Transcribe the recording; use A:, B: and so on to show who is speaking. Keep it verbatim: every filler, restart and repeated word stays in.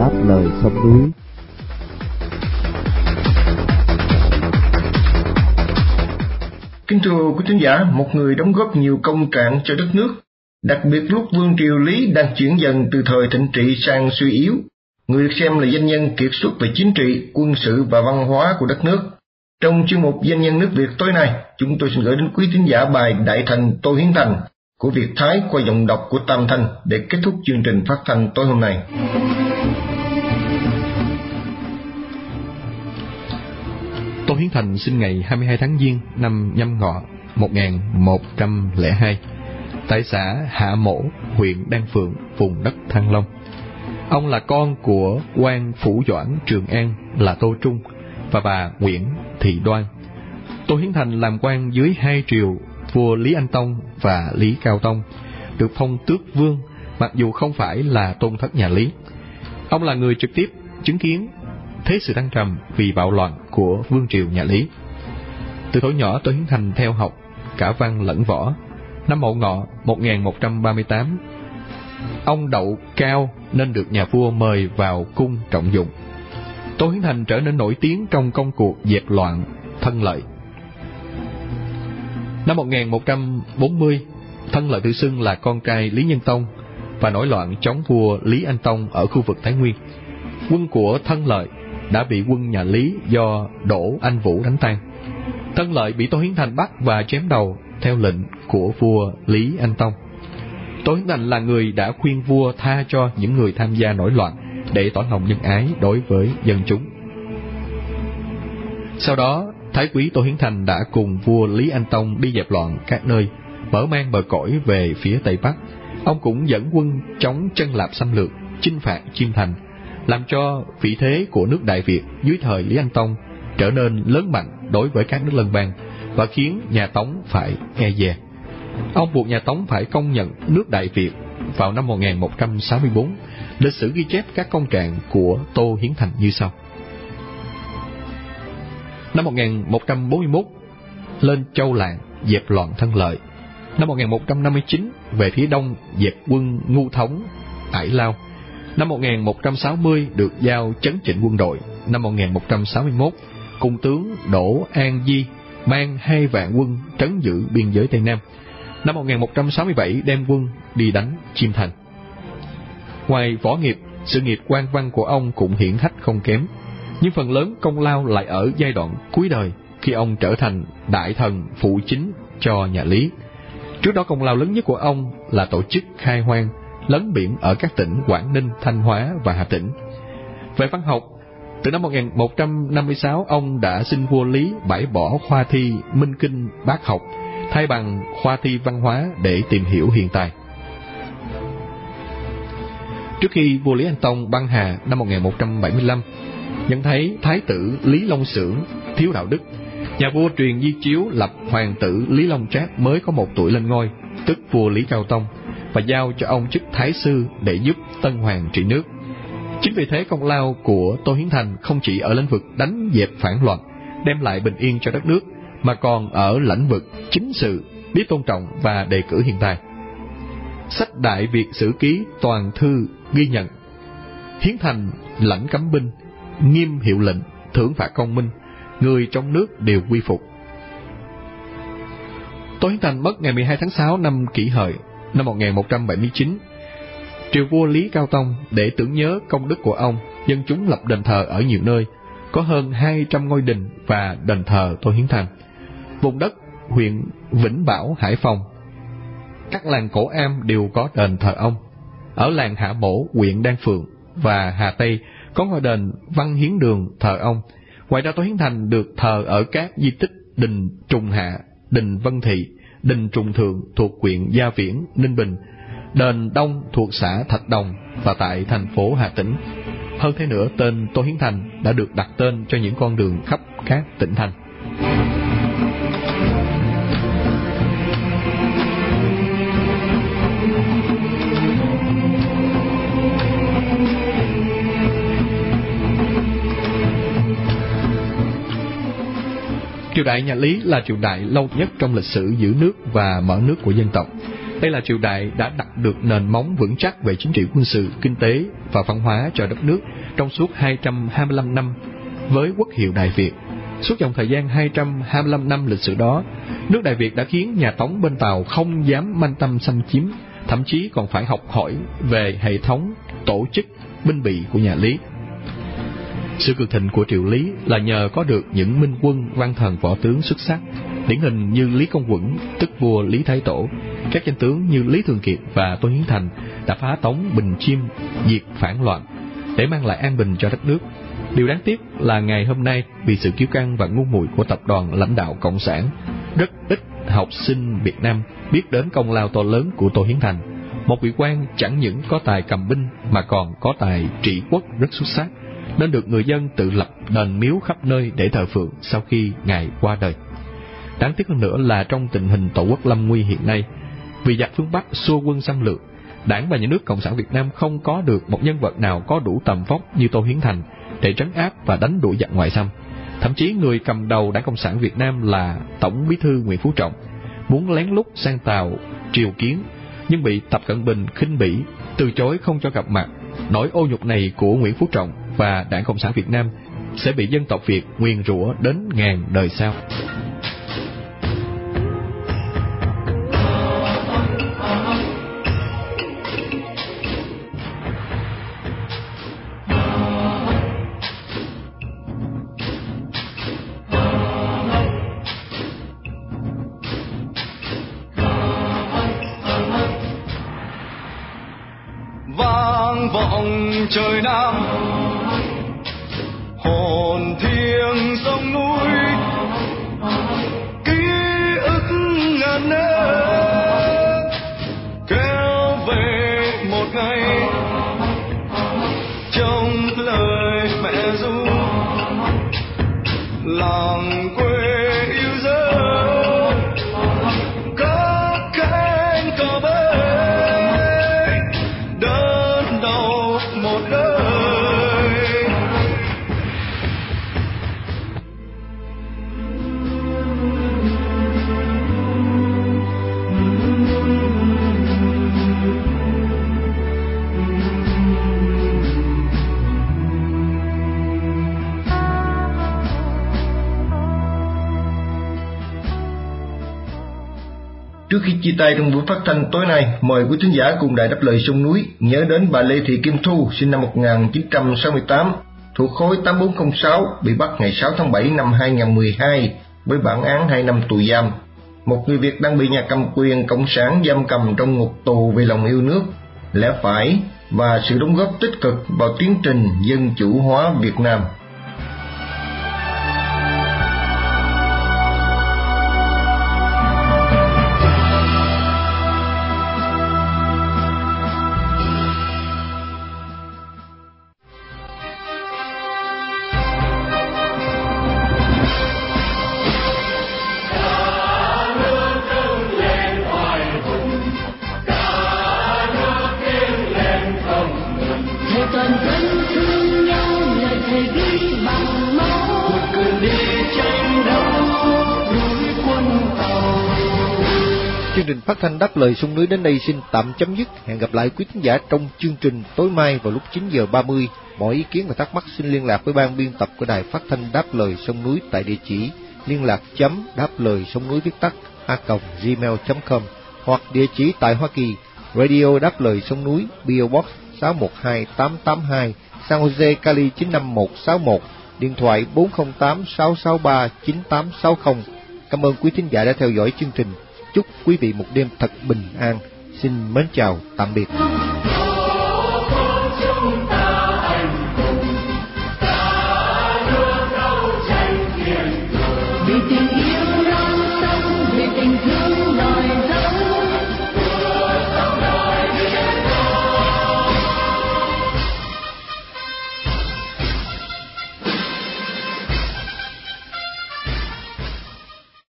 A: đáp lời sông núi.
B: Kính thưa quý thính giả, một người đóng góp nhiều công trạng cho đất nước, đặc biệt lúc vương triều Lý đang chuyển dần từ thời thịnh trị sang suy yếu, người được xem là danh nhân kiệt xuất về chính trị, quân sự và văn hóa của đất nước. Trong chuyên mục Danh nhân nước Việt tối nay, chúng tôi xin gửi đến quý thính giả bài Đại Thành Tô Hiến Thành của Việt Thái qua giọng đọc của Tam Thanh để kết thúc chương trình phát thanh tối hôm nay.
C: Tô Hiến Thành sinh ngày hai mươi hai tháng Giêng năm Nhâm Ngọ một nghìn một trăm lẻ hai tại xã Hạ Mỗ, huyện Đan Phượng, vùng đất Thăng Long. Ông là con của quan phủ doãn Trường An là Tô Trung và bà Nguyễn Thị Đoan. Tô Hiến Thành làm quan dưới hai triều vua Lý Anh Tông và Lý Cao Tông, được phong tước vương mặc dù không phải là tôn thất nhà Lý. Ông là người trực tiếp chứng kiến thế sự thăng trầm vì bạo loạn của vương triều nhà Lý. Từ thuở nhỏ, Tô Hiến Thành theo học cả văn lẫn võ. Năm Mậu Ngọ một nghìn một trăm ba mươi tám, ông đậu cao nên được nhà vua mời vào cung trọng dụng. Tô Hiến Thành trở nên nổi tiếng trong công cuộc dẹp loạn Thân Lợi. Năm một nghìn một trăm bốn mươi, Thân Lợi tự xưng là con trai Lý Nhân Tông và nổi loạn chống vua Lý Anh Tông ở khu vực Thái Nguyên. Quân của Thân Lợi đã bị quân nhà Lý do Đỗ Anh Vũ đánh tan. Thân Lợi bị Tô Hiến Thành bắt và chém đầu theo lệnh của vua Lý Anh Tông. Tô Hiến Thành là người đã khuyên vua tha cho những người tham gia nổi loạn để tỏ lòng nhân ái đối với dân chúng. Sau đó, Thái quý Tô Hiến Thành đã cùng vua Lý Anh Tông đi dẹp loạn các nơi, mở mang bờ cõi về phía Tây Bắc. Ông cũng dẫn quân chống Chân Lạp xâm lược, chinh phạt Chiêm Thành, làm cho vị thế của nước Đại Việt dưới thời Lý Anh Tông trở nên lớn mạnh đối với các nước lân bang và khiến nhà Tống phải e dè. Ông buộc nhà Tống phải công nhận nước Đại Việt vào năm một nghìn một trăm sáu mươi bốn. Lịch sử ghi chép các công trạng của Tô Hiến Thành như sau. Năm một nghìn một trăm bốn mươi mốt, lên Châu Lạng dẹp loạn Thân Lợi. Năm một nghìn một trăm năm mươi chín, về phía đông dẹp quân Ngu Thống, Ải Lao. Năm một nghìn một trăm sáu mươi, được giao chấn chỉnh quân đội. Năm một nghìn một trăm sáu mươi mốt, cùng tướng Đỗ An Di mang hai vạn quân trấn giữ biên giới Tây Nam. Năm một nghìn một trăm sáu mươi bảy, đem quân đi đánh Chiêm Thành. Ngoài võ nghiệp, sự nghiệp quan văn của ông cũng hiển hách không kém, nhưng phần lớn công lao lại ở giai đoạn cuối đời, khi ông trở thành đại thần phụ chính cho nhà Lý. Trước đó, công lao lớn nhất của ông là tổ chức khai hoang lấn biển ở các tỉnh Quảng Ninh, Thanh Hóa và Hà Tĩnh. Về văn học, từ năm một nghìn một trăm năm mươi sáu, ông đã xin vua Lý bãi bỏ khoa thi Minh Kinh Bác học, thay bằng khoa thi văn hóa để tìm hiểu hiện tài. Trước khi vua Lý Anh Tông băng hà năm một nghìn một trăm bảy mươi lăm, nhận thấy thái tử Lý Long Xưởng thiếu đạo đức, nhà vua truyền di chiếu lập hoàng tử Lý Long Trác mới có một tuổi lên ngôi, tức vua Lý Cao Tông, và giao cho ông chức thái sư để giúp Tân Hoàng trị nước. Chính vì thế, công lao của Tô Hiến Thành không chỉ ở lĩnh vực đánh dẹp phản loạn, đem lại bình yên cho đất nước, mà còn ở lĩnh vực chính sự, biết tôn trọng và đề cử hiện tài. Sách Đại Việt Sử Ký Toàn Thư ghi nhận: Hiến Thành lãnh cấm binh, nghiêm hiệu lệnh, thưởng phạt công minh, người trong nước đều quy phục. Tô Hiến Thành mất ngày mười hai tháng sáu năm Kỷ Hợi năm một nghìn một trăm bảy mươi chín. Triều vua Lý Cao Tông để tưởng nhớ công đức của ông, dân chúng lập đền thờ ở nhiều nơi, có hơn hai trăm ngôi đình và đền thờ Tô Hiến Thành. Vùng đất huyện Vĩnh Bảo, Hải Phòng, các làng cổ am đều có đền thờ ông. Ở làng Hạ Mỗ, huyện Đan Phượng và Hà Tây có ngôi đền Văn Hiến Đường thờ ông. Ngoài ra, Tô Hiến Thành được thờ ở các di tích đình Trùng Hạ, đình Vân Thị, đình Trùng Thượng thuộc huyện Gia Viễn, Ninh Bình, đền Đông thuộc xã Thạch Đồng và tại thành phố Hà Tĩnh. Hơn thế nữa, tên Tô Hiến Thành đã được đặt tên cho những con đường khắp các tỉnh thành. Triều đại nhà Lý là triều đại lâu nhất trong lịch sử giữ nước và mở nước của dân tộc. Đây là triều đại đã đặt được nền móng vững chắc về chính trị quân sự, kinh tế và văn hóa cho đất nước trong suốt hai trăm hai mươi lăm năm với quốc hiệu Đại Việt. Suốt dòng thời gian hai trăm hai mươi lăm năm lịch sử đó, nước Đại Việt đã khiến nhà Tống bên Tàu không dám manh tâm xâm chiếm, thậm chí còn phải học hỏi về hệ thống tổ chức binh bị của nhà Lý. Sự cường thịnh của triều Lý là nhờ có được những minh quân văn thần võ tướng xuất sắc, điển hình như Lý Công Quẩn, tức vua Lý Thái Tổ. Các danh tướng như Lý Thường Kiệt và Tô Hiến Thành đã phá Tống Bình Chiêm, diệt phản loạn để mang lại an bình cho đất nước. Điều đáng tiếc là ngày hôm nay, vì sự kiêu căng và ngu muội của tập đoàn lãnh đạo cộng sản, rất ít học sinh Việt Nam biết đến công lao to lớn của Tô Hiến Thành, một vị quan chẳng những có tài cầm binh mà còn có tài trị quốc rất xuất sắc, nên được người dân tự lập đền miếu khắp nơi để thờ phượng sau khi ngài qua đời. Đáng tiếc hơn nữa là trong tình hình tổ quốc lâm nguy hiện nay, vì giặc phương Bắc xua quân xâm lược, Đảng và Nhà nước Cộng sản Việt Nam không có được một nhân vật nào có đủ tầm vóc như Tô Hiến Thành để trấn áp và đánh đuổi giặc ngoại xâm. Thậm chí người cầm đầu Đảng Cộng sản Việt Nam là Tổng Bí thư Nguyễn Phú Trọng muốn lén lút sang Tàu triều kiến, nhưng bị Tập Cận Bình khinh bỉ, từ chối không cho gặp mặt. Nỗi ô nhục này của Nguyễn Phú Trọng và Đảng Cộng sản Việt Nam sẽ bị dân tộc Việt nguyền rủa đến ngàn đời sau.
A: Vang vọng trời Nam, hồn thiêng sông núi, ký ức ngàn năm kéo về một ngày trong lời mẹ ru, làng quê yêu dấu có cánh cờ bay đơn đầu một đời.
B: Trước khi chia tay trong buổi phát thanh tối nay, mời quý thính giả cùng Đài Đáp Lời Sông Núi nhớ đến bà Lê Thị Kim Thu, sinh năm một nghìn chín trăm sáu mươi tám, thuộc khối tám bốn không sáu, bị bắt ngày sáu tháng bảy năm hai nghìn không trăm mười hai với bản án hai năm tù giam. Một người Việt đang bị nhà cầm quyền cộng sản giam cầm trong ngục tù vì lòng yêu nước, lẽ phải và sự đóng góp tích cực vào tiến trình dân chủ hóa Việt Nam.
D: Chương trình phát thanh Đáp Lời Sông Núi đến đây xin tạm chấm dứt. Hẹn gặp lại quý khán giả trong chương trình tối mai vào lúc chín giờ ba mươi. Mọi ý kiến và thắc mắc xin liên lạc với ban biên tập của Đài Phát thanh Đáp Lời Sông Núi tại địa chỉ liên lạc chấm đáp lời sông núi viết tắt a còng gmail chấm com hoặc địa chỉ tại Hoa Kỳ, Radio Đáp Lời Sông Núi, pê ô Box sáu một hai tám tám hai, San Jose, Cali chín năm một sáu một, điện thoại bốn không tám sáu sáu ba chín tám sáu không. Cảm ơn quý thính giả đã theo dõi chương trình. Chúc quý vị một đêm thật bình an. Xin mến chào, tạm biệt.